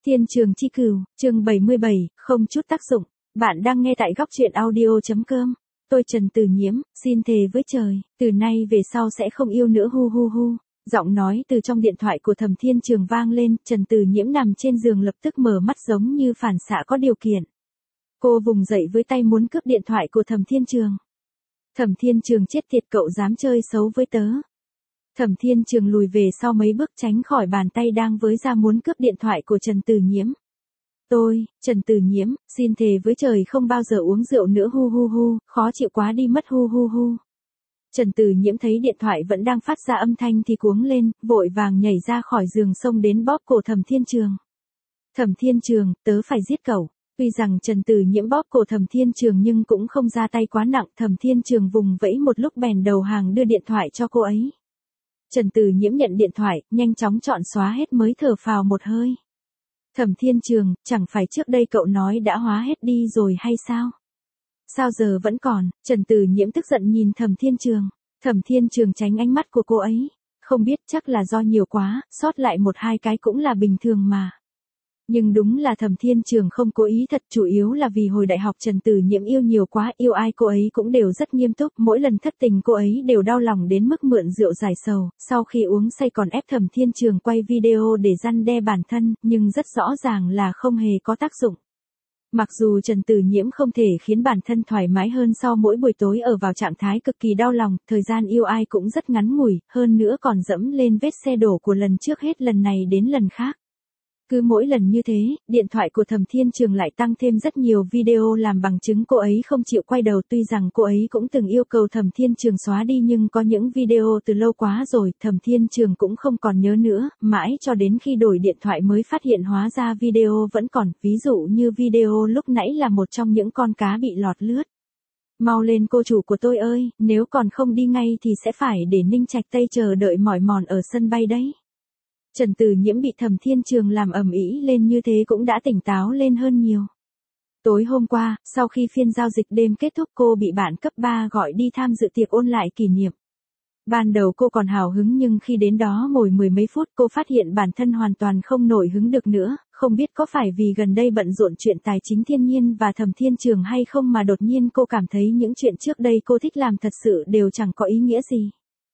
Thiên Trường Chi Cửu, chương 77, không chút tác dụng. Bạn đang nghe tại góc truyện audio.com. Tôi Trần Tử Nhiễm, xin thề với trời, từ nay về sau sẽ không yêu nữa hu hu hu. Giọng nói từ trong điện thoại của Thẩm Thiên Trường vang lên, Trần Tử Nhiễm nằm trên giường lập tức mở mắt giống như phản xạ có điều kiện. Cô vùng dậy với tay muốn cướp điện thoại của Thẩm Thiên Trường. Thẩm Thiên Trường chết tiệt, cậu dám chơi xấu với tớ. Thẩm Thiên Trường lùi về sau mấy bước tránh khỏi bàn tay đang với ra muốn cướp điện thoại của Trần Tử Nhiễm. Tôi, Trần Tử Nhiễm, xin thề với trời không bao giờ uống rượu nữa hu hu hu, khó chịu quá đi mất hu hu hu. Trần Tử Nhiễm thấy điện thoại vẫn đang phát ra âm thanh thì cuống lên, vội vàng nhảy ra khỏi giường xông đến bóp cổ Thẩm Thiên Trường. Thẩm Thiên Trường, tớ phải giết cậu. Tuy rằng Trần Tử Nhiễm bóp cổ Thẩm Thiên Trường nhưng cũng không ra tay quá nặng, Thẩm Thiên Trường vùng vẫy một lúc bèn đầu hàng đưa điện thoại cho cô ấy. Trần Tử Nhiễm nhận điện thoại, nhanh chóng chọn xóa hết mới thở phào một hơi. Thẩm Thiên Trường, chẳng phải trước đây cậu nói đã hóa hết đi rồi hay sao? Sao giờ vẫn còn? Trần Tử Nhiễm tức giận nhìn Thẩm Thiên Trường. Thẩm Thiên Trường tránh ánh mắt của cô ấy. Không biết, chắc là do nhiều quá, sót lại một hai cái cũng là bình thường mà. Nhưng đúng là Thẩm Thiên Trường không cố ý thật, chủ yếu là vì hồi đại học Trần Tử Nhiễm yêu nhiều quá, yêu ai cô ấy cũng đều rất nghiêm túc, mỗi lần thất tình cô ấy đều đau lòng đến mức mượn rượu giải sầu, sau khi uống say còn ép Thẩm Thiên Trường quay video để răn đe bản thân, nhưng rất rõ ràng là không hề có tác dụng. Mặc dù Trần Tử Nhiễm không thể khiến bản thân thoải mái hơn sau mỗi buổi tối ở vào trạng thái cực kỳ đau lòng, thời gian yêu ai cũng rất ngắn ngủi, hơn nữa còn dẫm lên vết xe đổ của lần trước hết lần này đến lần khác. Cứ mỗi lần như thế, điện thoại của Thẩm Thiên Trường lại tăng thêm rất nhiều video làm bằng chứng cô ấy không chịu quay đầu, tuy rằng cô ấy cũng từng yêu cầu Thẩm Thiên Trường xóa đi nhưng có những video từ lâu quá rồi, Thẩm Thiên Trường cũng không còn nhớ nữa, mãi cho đến khi đổi điện thoại mới phát hiện hóa ra video vẫn còn, ví dụ như video lúc nãy là một trong những con cá bị lọt lướt. Mau lên cô chủ của tôi ơi, nếu còn không đi ngay thì sẽ phải để Ninh Trạch Tây chờ đợi mỏi mòn ở sân bay đấy. Trần Tử Nhiễm bị Thẩm Thiên Trường làm ầm ĩ lên như thế cũng đã tỉnh táo lên hơn nhiều. Tối hôm qua, sau khi phiên giao dịch đêm kết thúc cô bị bạn cấp 3 gọi đi tham dự tiệc ôn lại kỷ niệm. Ban đầu cô còn hào hứng nhưng khi đến đó ngồi mười mấy phút cô phát hiện bản thân hoàn toàn không nổi hứng được nữa, không biết có phải vì gần đây bận rộn chuyện tài chính thiên nhiên và Thẩm Thiên Trường hay không mà đột nhiên cô cảm thấy những chuyện trước đây cô thích làm thật sự đều chẳng có ý nghĩa gì.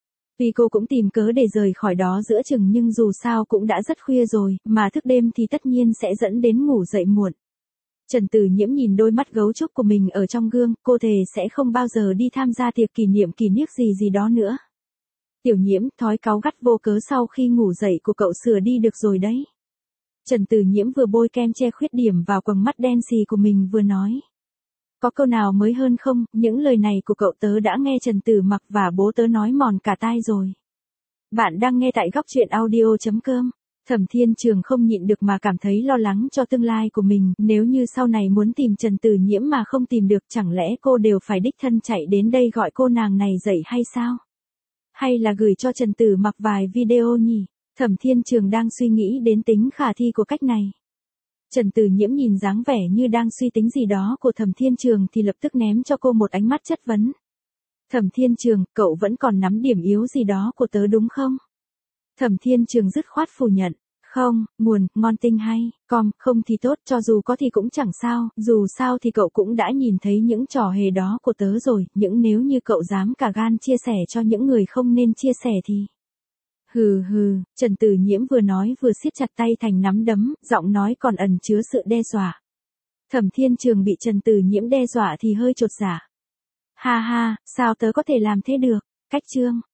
Vì cô cũng tìm cớ để rời khỏi đó giữa chừng nhưng dù sao cũng đã rất khuya rồi, mà thức đêm thì tất nhiên sẽ dẫn đến ngủ dậy muộn. Trần Tử Nhiễm nhìn đôi mắt gấu trúc của mình ở trong gương, cô thề sẽ không bao giờ đi tham gia tiệc kỷ niệm kỷ niếc gì đó nữa. Tiểu Nhiễm, thói cáu gắt vô cớ sau khi ngủ dậy của cậu sửa đi được rồi đấy. Trần Tử Nhiễm vừa bôi kem che khuyết điểm vào quầng mắt đen xì của mình vừa nói. Có câu nào mới hơn không, những lời này của cậu tớ đã nghe Trần Tử Mặc và bố tớ nói mòn cả tai rồi. Bạn đang nghe tại góc truyện audio.com. Thẩm Thiên Trường không nhịn được mà cảm thấy lo lắng cho tương lai của mình, nếu như sau này muốn tìm Trần Tử Nhiễm mà không tìm được chẳng lẽ cô đều phải đích thân chạy đến đây gọi cô nàng này dậy hay sao? Hay là gửi cho Trần Tử Mặc vài video nhỉ? Thẩm Thiên Trường đang suy nghĩ đến tính khả thi của cách này. Trần Tử Nhiễm nhìn dáng vẻ như đang suy tính gì đó của Thẩm Thiên Trường thì lập tức ném cho cô một ánh mắt chất vấn. Thẩm Thiên Trường, cậu vẫn còn nắm điểm yếu gì đó của tớ đúng không? Thẩm Thiên Trường dứt khoát phủ nhận. Không, nguồn, ngon tinh hay, không thì tốt, cho dù có thì cũng chẳng sao, dù sao thì cậu cũng đã nhìn thấy những trò hề đó của tớ rồi, những nếu như cậu dám cả gan chia sẻ cho những người không nên chia sẻ thì... Hừ hừ, Trần Tử Nhiễm vừa nói vừa siết chặt tay thành nắm đấm, giọng nói còn ẩn chứa sự đe dọa. Thẩm Thiên Trường bị Trần Tử Nhiễm đe dọa thì hơi chột dạ. Ha ha, sao tớ có thể làm thế được? Cách chương.